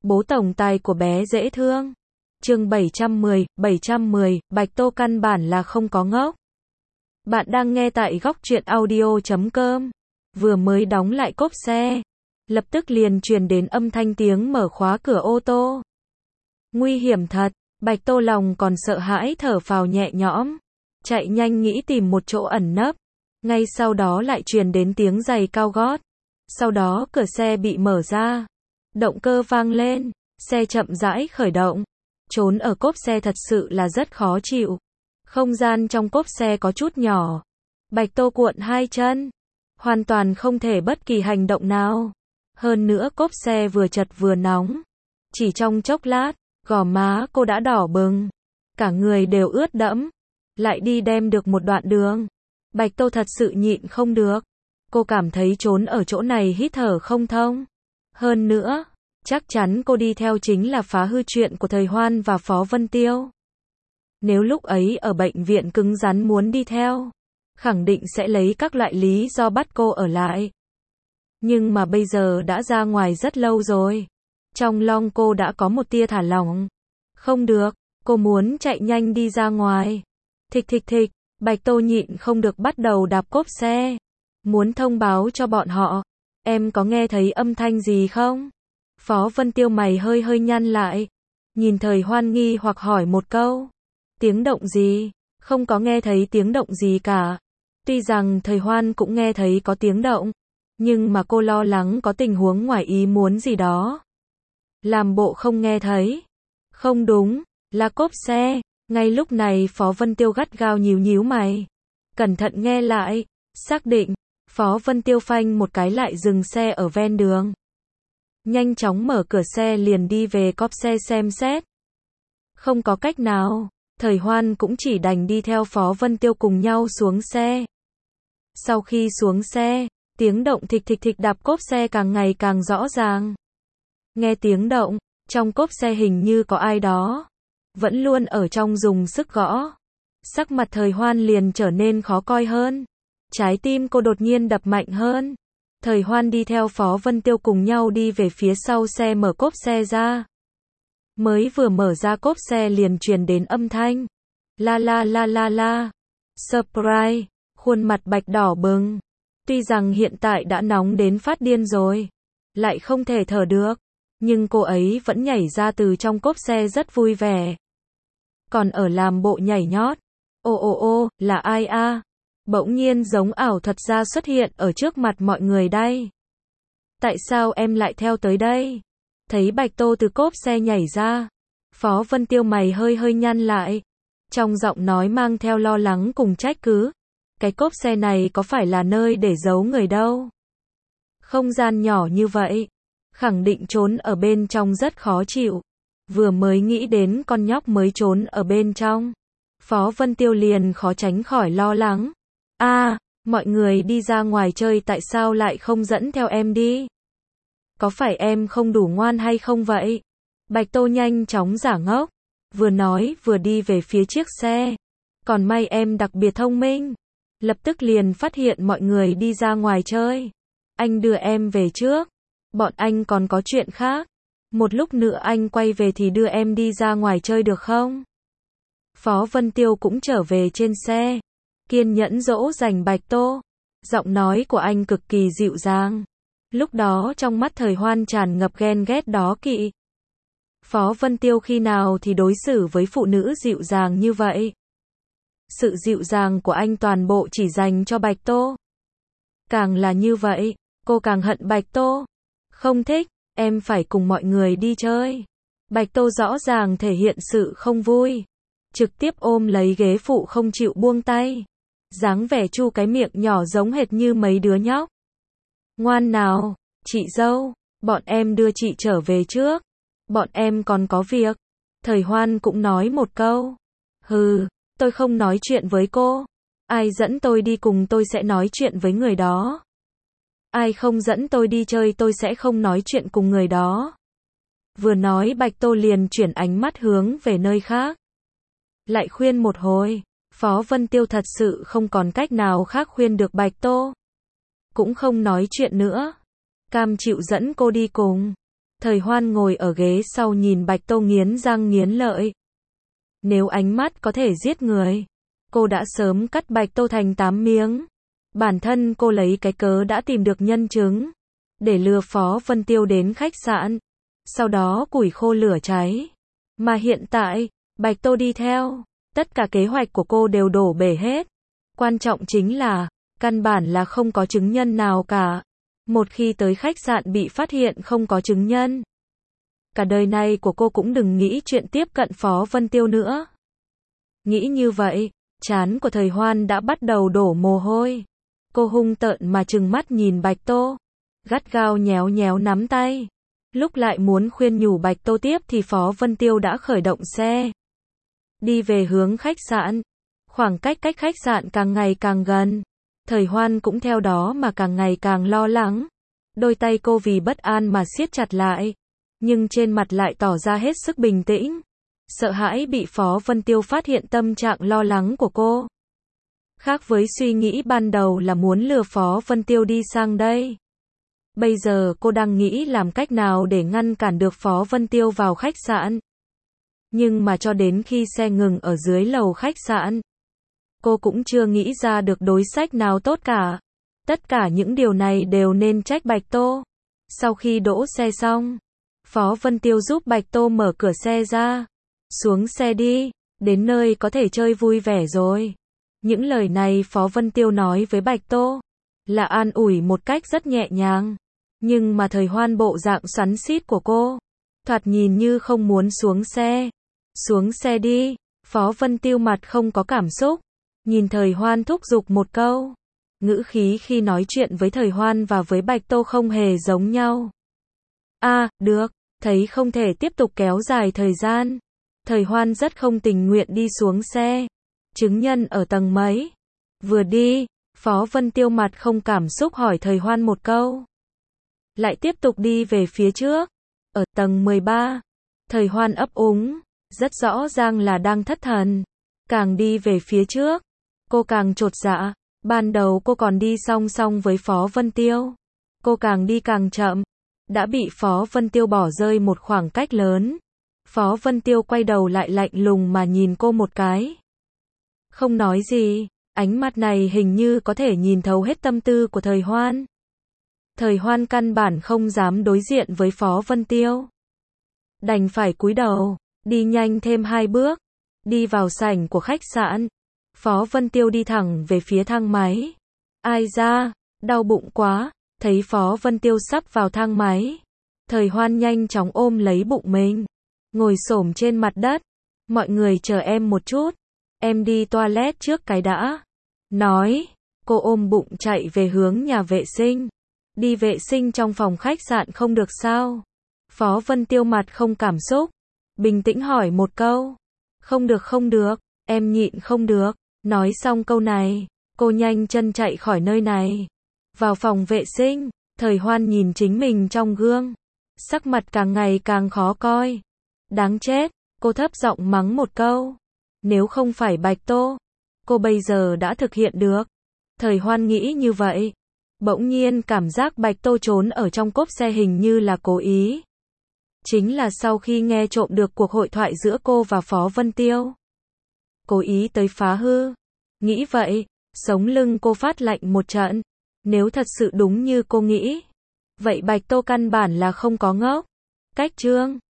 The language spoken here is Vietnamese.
Bố tổng tài của bé dễ thương. Chương 710, Bạch Tô căn bản là không có ngốc. Bạn đang nghe tại góc truyện audio.com. Vừa mới đóng lại cốp xe, lập tức liền truyền đến âm thanh tiếng mở khóa cửa ô tô. Nguy hiểm thật, Bạch Tô lòng còn sợ hãi thở phào nhẹ nhõm, chạy nhanh nghĩ tìm một chỗ ẩn nấp. Ngay sau đó lại truyền đến tiếng giày cao gót. Sau đó cửa xe bị mở ra, động cơ vang lên, xe chậm rãi khởi động. Trốn ở cốp xe thật sự là rất khó chịu. Không gian trong cốp xe có chút nhỏ. Bạch Tô cuộn hai chân, hoàn toàn không thể bất kỳ hành động nào. Hơn nữa cốp xe vừa chật vừa nóng. Chỉ trong chốc lát, gò má cô đã đỏ bừng, cả người đều ướt đẫm. Lại đi đem được một đoạn đường, Bạch Tô thật sự nhịn không được. Cô cảm thấy trốn ở chỗ này hít thở không thông. Hơn nữa, chắc chắn cô đi theo chính là phá hư chuyện của Thời Hoan và Phó Vân Tiêu. Nếu lúc ấy ở bệnh viện cứng rắn muốn đi theo, khẳng định sẽ lấy các loại lý do bắt cô ở lại. Nhưng mà bây giờ đã ra ngoài rất lâu rồi. Trong lòng cô đã có một tia thả lỏng. Không được, cô muốn chạy nhanh đi ra ngoài. Thịch thịch thịch, Bạch Tô nhịn không được bắt đầu đạp cốp xe. Muốn thông báo cho bọn họ. Em có nghe thấy âm thanh gì không? Phó Vân Tiêu mày hơi hơi nhăn lại. Nhìn Thời Hoan nghi hoặc hỏi một câu. Tiếng động gì? Không có nghe thấy tiếng động gì cả. Tuy rằng Thời Hoan cũng nghe thấy có tiếng động, nhưng mà cô lo lắng có tình huống ngoài ý muốn gì đó. Làm bộ không nghe thấy. Không đúng, là cốp xe. Ngay lúc này Phó Vân Tiêu gắt gao nhíu mày. Cẩn thận nghe lại, xác định. Phó Vân Tiêu phanh một cái lại dừng xe ở ven đường. Nhanh chóng mở cửa xe liền đi về cốp xe xem xét. Không có cách nào, Thời Hoan cũng chỉ đành đi theo Phó Vân Tiêu cùng nhau xuống xe. Sau khi xuống xe, tiếng động thịch thịch thịch đạp cốp xe càng ngày càng rõ ràng. Nghe tiếng động, trong cốp xe hình như có ai đó vẫn luôn ở trong dùng sức gõ. Sắc mặt Thời Hoan liền trở nên khó coi hơn. Trái tim cô đột nhiên đập mạnh hơn. Thời Hoan đi theo Phó Vân Tiêu cùng nhau đi về phía sau xe mở cốp xe ra. Mới vừa mở ra cốp xe liền truyền đến âm thanh. La la la la la. Surprise. Khuôn mặt Bạch đỏ bừng. Tuy rằng hiện tại đã nóng đến phát điên rồi, lại không thể thở được, nhưng cô ấy vẫn nhảy ra từ trong cốp xe rất vui vẻ. Còn ở làm bộ nhảy nhót. Ô, là ai a? Bỗng nhiên giống ảo thuật ra xuất hiện ở trước mặt mọi người đây. Tại sao em lại theo tới đây? Thấy Bạch Tô từ cốp xe nhảy ra, Phó Vân Tiêu mày hơi hơi nhăn lại. Trong giọng nói mang theo lo lắng cùng trách cứ. Cái cốp xe này có phải là nơi để giấu người đâu? Không gian nhỏ như vậy, khẳng định trốn ở bên trong rất khó chịu. Vừa mới nghĩ đến con nhóc mới trốn ở bên trong, Phó Vân Tiêu liền khó tránh khỏi lo lắng. Mọi người đi ra ngoài chơi tại sao lại không dẫn theo em đi? Có phải em không đủ ngoan hay không vậy? Bạch Tô nhanh chóng giả ngốc, vừa nói vừa đi về phía chiếc xe. Còn may em đặc biệt thông minh, lập tức liền phát hiện mọi người đi ra ngoài chơi. Anh đưa em về trước, bọn anh còn có chuyện khác. Một lúc nữa anh quay về thì đưa em đi ra ngoài chơi được không? Phó Vân Tiêu cũng trở về trên xe, kiên nhẫn dỗ dành Bạch Tô. Giọng nói của anh cực kỳ dịu dàng. Lúc đó trong mắt Thời Hoan tràn ngập ghen ghét đố kỵ. Phó Vân Tiêu khi nào thì đối xử với phụ nữ dịu dàng như vậy? Sự dịu dàng của anh toàn bộ chỉ dành cho Bạch Tô. Càng là như vậy, cô càng hận Bạch Tô. Không thích, em phải cùng mọi người đi chơi. Bạch Tô rõ ràng thể hiện sự không vui, trực tiếp ôm lấy ghế phụ không chịu buông tay. Dáng vẻ chu cái miệng nhỏ giống hệt như mấy đứa nhóc. Ngoan nào, chị dâu, bọn em đưa chị trở về trước. Bọn em còn có việc. Thời Hoan cũng nói một câu. Hừ, tôi không nói chuyện với cô. Ai dẫn tôi đi cùng tôi sẽ nói chuyện với người đó. Ai không dẫn tôi đi chơi tôi sẽ không nói chuyện cùng người đó. Vừa nói Bạch Tô liền chuyển ánh mắt hướng về nơi khác. Lại khuyên một hồi, Phó Vân Tiêu thật sự không còn cách nào khác khuyên được Bạch Tô. Cũng không nói chuyện nữa. Cam chịu dẫn cô đi cùng. Thời Hoan ngồi ở ghế sau nhìn Bạch Tô nghiến răng nghiến lợi. Nếu ánh mắt có thể giết người, cô đã sớm cắt Bạch Tô thành 8 miếng. Bản thân cô lấy cái cớ đã tìm được nhân chứng, để lừa Phó Vân Tiêu đến khách sạn, sau đó củi khô lửa cháy. Mà hiện tại, Bạch Tô đi theo, tất cả kế hoạch của cô đều đổ bể hết. Quan trọng chính là, căn bản là không có chứng nhân nào cả. Một khi tới khách sạn bị phát hiện không có chứng nhân, cả đời này của cô cũng đừng nghĩ chuyện tiếp cận Phó Vân Tiêu nữa. Nghĩ như vậy, trán của Thời Hoan đã bắt đầu đổ mồ hôi. Cô hung tợn mà trừng mắt nhìn Bạch Tô, gắt gao nhéo nhéo nắm tay. Lúc lại muốn khuyên nhủ Bạch Tô tiếp thì Phó Vân Tiêu đã khởi động xe, đi về hướng khách sạn. Khoảng cách cách khách sạn càng ngày càng gần, Thời Hoan cũng theo đó mà càng ngày càng lo lắng. Đôi tay cô vì bất an mà siết chặt lại, nhưng trên mặt lại tỏ ra hết sức bình tĩnh, sợ hãi bị Phó Vân Tiêu phát hiện tâm trạng lo lắng của cô. Khác với suy nghĩ ban đầu là muốn lừa Phó Vân Tiêu đi sang đây. Bây giờ cô đang nghĩ làm cách nào để ngăn cản được Phó Vân Tiêu vào khách sạn. Nhưng mà cho đến khi xe ngừng ở dưới lầu khách sạn, cô cũng chưa nghĩ ra được đối sách nào tốt cả. Tất cả những điều này đều nên trách Bạch Tô. Sau khi đỗ xe xong, Phó Vân Tiêu giúp Bạch Tô mở cửa xe ra. Xuống xe đi, đến nơi có thể chơi vui vẻ rồi. Những lời này Phó Vân Tiêu nói với Bạch Tô là an ủi một cách rất nhẹ nhàng. Nhưng mà Thời Hoan bộ dạng xoắn xít của cô, thoạt nhìn như không muốn xuống xe. Xuống xe đi, Phó Vân Tiêu mặt không có cảm xúc, nhìn Thời Hoan thúc giục một câu. Ngữ khí khi nói chuyện với Thời Hoan và với Bạch Tô không hề giống nhau. Được, thấy không thể tiếp tục kéo dài thời gian. Thời Hoan rất không tình nguyện đi xuống xe. Chứng nhân ở tầng mấy? Vừa đi, Phó Vân Tiêu mặt không cảm xúc hỏi Thời Hoan một câu. Lại tiếp tục đi về phía trước. Ở tầng 13. Thời Hoan ấp úng, rất rõ ràng là đang thất thần. Càng đi về phía trước, cô càng chột dạ. Ban đầu cô còn đi song song với Phó Vân Tiêu. Cô càng đi càng chậm, đã bị Phó Vân Tiêu bỏ rơi một khoảng cách lớn. Phó Vân Tiêu quay đầu lại lạnh lùng mà nhìn cô một cái. Không nói gì, ánh mắt này hình như có thể nhìn thấu hết tâm tư của Thời Hoan. Thời Hoan căn bản không dám đối diện với Phó Vân Tiêu. Đành phải cúi đầu, đi nhanh thêm 2 bước, đi vào sảnh của khách sạn. Phó Vân Tiêu đi thẳng về phía thang máy. Ai da, đau bụng quá, thấy Phó Vân Tiêu sắp vào thang máy. Thời Hoan nhanh chóng ôm lấy bụng mình, ngồi xổm trên mặt đất. Mọi người chờ em một chút, em đi toilet trước cái đã. Nói, cô ôm bụng chạy về hướng nhà vệ sinh. Đi vệ sinh trong phòng khách sạn không được sao? Phó Vân Tiêu mặt không cảm xúc, bình tĩnh hỏi một câu. Không được, em nhịn không được. Nói xong câu này, cô nhanh chân chạy khỏi nơi này. Vào phòng vệ sinh, Thời Hoan nhìn chính mình trong gương. Sắc mặt càng ngày càng khó coi. Đáng chết, cô thấp giọng mắng một câu. Nếu không phải Bạch Tô, cô bây giờ đã thực hiện được. Thời Hoan nghĩ như vậy. Bỗng nhiên cảm giác Bạch Tô trốn ở trong cốp xe hình như là cố ý. Chính là sau khi nghe trộm được cuộc hội thoại giữa cô và Phó Vân Tiêu. Cố ý tới phá hư. Nghĩ vậy, sống lưng cô phát lạnh một trận. Nếu thật sự đúng như cô nghĩ, vậy Bạch Tô căn bản là không có ngốc. Cách chương